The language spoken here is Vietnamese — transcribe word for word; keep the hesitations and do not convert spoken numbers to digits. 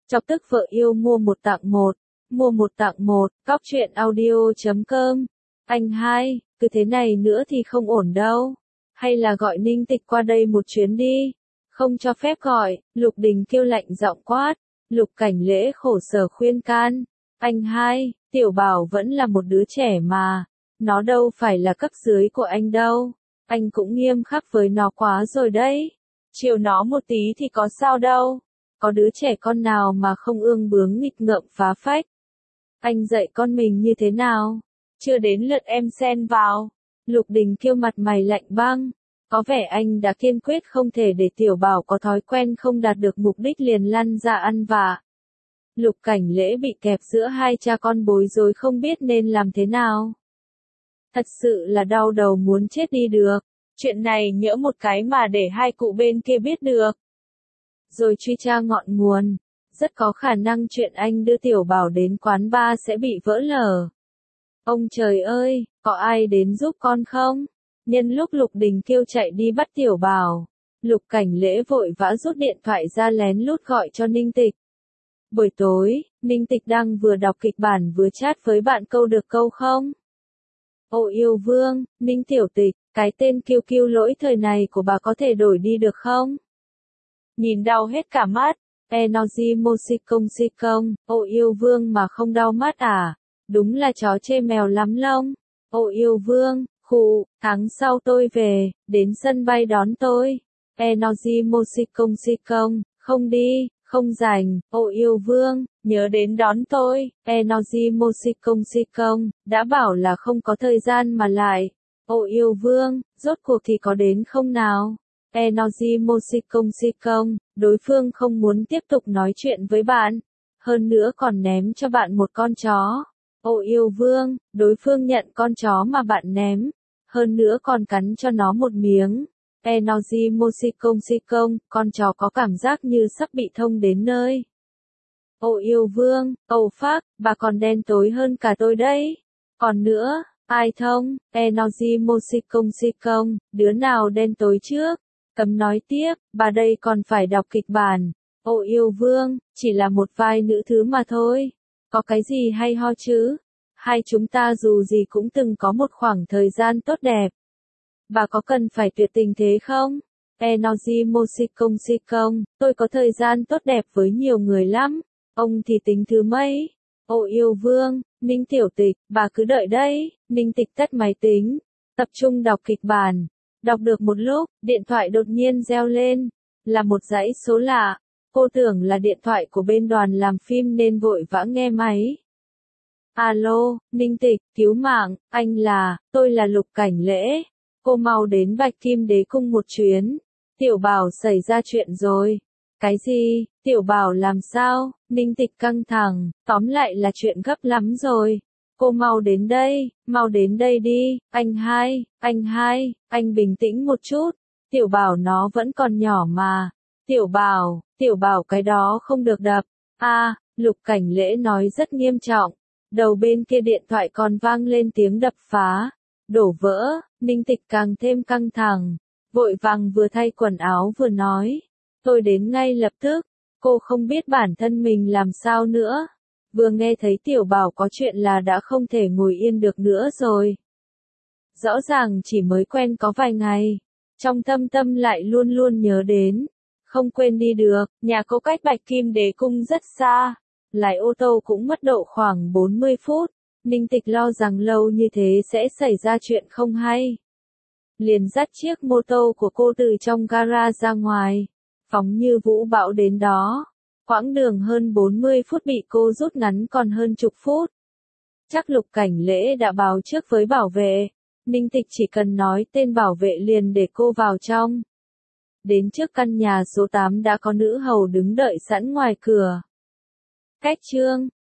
Chọc tức vợ yêu mua một tặng một, mua một tặng một, cóc truyện audio chấm com. Anh hai, cứ thế này nữa thì không ổn đâu. Hay là gọi Ninh Tịch qua đây một chuyến đi. Không cho phép gọi, Lục Đình kêu lạnh giọng quát. Lục Cảnh Lễ khổ sở khuyên can. Anh hai, Tiểu Bảo vẫn là một đứa trẻ mà. Nó đâu phải là cấp dưới của anh đâu. Anh cũng nghiêm khắc với nó quá rồi đấy. Chiều nó một tí thì có sao đâu. Có đứa trẻ con nào mà không ương bướng nghịch ngợm phá phách. Anh dạy con mình như thế nào? Chưa đến lượt em xen vào. Lục Đình kêu mặt mày lạnh băng. Có vẻ anh đã kiên quyết không thể để Tiểu Bảo có thói quen không đạt được mục đích liền lăn ra ăn vạ. Lục Cảnh Lễ bị kẹp giữa hai cha con bối rối không biết nên làm thế nào. Thật sự là đau đầu muốn chết đi được. Chuyện này nhỡ một cái mà để hai cụ bên kia biết được. Rồi truy tra ngọn nguồn. Rất có khả năng chuyện anh đưa Tiểu Bảo đến quán bar sẽ bị vỡ lở. Ông trời ơi, có ai đến giúp con không? Nhân lúc Lục Đình kêu chạy đi bắt Tiểu Bảo, Lục Cảnh Lễ vội vã rút điện thoại ra lén lút gọi cho Ninh Tịch. Buổi tối, Ninh Tịch đang vừa đọc kịch bản vừa chat với bạn câu được câu không? Ô yêu vương, Ninh Tiểu Tịch, cái tên kiêu kiêu lỗi thời này của bà có thể đổi đi được không? Nhìn đau hết cả mắt. Enoji Mosikong Sikong, ô yêu vương mà không đau mắt à? Đúng là chó chê mèo lắm lông. Ô yêu vương, khụ, tháng sau tôi về, đến sân bay đón tôi. Enoji Mosikong Sikong, không đi, không rảnh, ô yêu vương, nhớ đến đón tôi. Enoji Mosikong Sikong, đã bảo là không có thời gian mà lại. Ô yêu vương, rốt cuộc thì có đến không nào? Enoji Mosikong Sikong, đối phương không muốn tiếp tục nói chuyện với bạn. Hơn nữa còn ném cho bạn một con chó. Ô yêu vương, đối phương nhận con chó mà bạn ném. Hơn nữa còn cắn cho nó một miếng. Enoji Mosikong Sikong, con chó có cảm giác như sắp bị thông đến nơi. Ô yêu vương, oh fuck, bà còn đen tối hơn cả tôi đấy. Còn nữa, ai thông? Enoji Mosikong Sikong, đứa nào đen tối trước? Cấm nói tiếp, bà đây còn phải đọc kịch bản. Ô yêu vương, chỉ là một vai nữ thứ mà thôi. Có cái gì hay ho chứ? Hai chúng ta dù gì cũng từng có một khoảng thời gian tốt đẹp. Bà có cần phải tuyệt tình thế không? Enoji Mosikong Sikong, tôi có thời gian tốt đẹp với nhiều người lắm. Ông thì tính thứ mấy? Ô yêu vương, Ninh Tiểu Tịch, bà cứ đợi đấy. Ninh Tịch tắt máy tính, tập trung đọc kịch bản. Đọc được một lúc, điện thoại đột nhiên reo lên. Là một dãy số lạ. Cô tưởng là điện thoại của bên đoàn làm phim nên vội vã nghe máy. Alo, Ninh Tịch, cứu mạng, anh là, tôi là Lục Cảnh Lễ. Cô mau đến Bạch Kim Đế Cung một chuyến. Tiểu Bảo xảy ra chuyện rồi. Cái gì? Tiểu Bảo làm sao? Ninh Tịch căng thẳng, tóm lại là chuyện gấp lắm rồi. Cô mau đến đây, mau đến đây đi, anh hai, anh hai, anh bình tĩnh một chút. Tiểu Bảo nó vẫn còn nhỏ mà. Tiểu Bảo, Tiểu Bảo cái đó không được đập. A, à, Lục Cảnh Lễ nói rất nghiêm trọng. Đầu bên kia điện thoại còn vang lên tiếng đập phá. Đổ vỡ, Ninh Tịch càng thêm căng thẳng. Vội vàng vừa thay quần áo vừa nói. Tôi đến ngay lập tức. Cô không biết bản thân mình làm sao nữa. Vừa nghe thấy Tiểu Bảo có chuyện là đã không thể ngồi yên được nữa rồi. Rõ ràng chỉ mới quen có vài ngày. Trong thâm tâm lại luôn luôn nhớ đến. Không quên đi được, nhà cô cách Bạch Kim Đế Cung rất xa. Lái ô tô cũng mất độ khoảng bốn mươi phút. Ninh Tịch lo rằng lâu như thế sẽ xảy ra chuyện không hay. Liền dắt chiếc mô tô của cô từ trong gara ra ngoài. Phóng như vũ bão đến đó. Quãng đường hơn bốn mươi phút bị cô rút ngắn còn hơn chục phút. Chắc Lục Cảnh Lễ đã báo trước với bảo vệ. Ninh Tịch chỉ cần nói tên bảo vệ liền để cô vào trong. Đến trước căn nhà số tám đã có nữ hầu đứng đợi sẵn ngoài cửa. Cách chương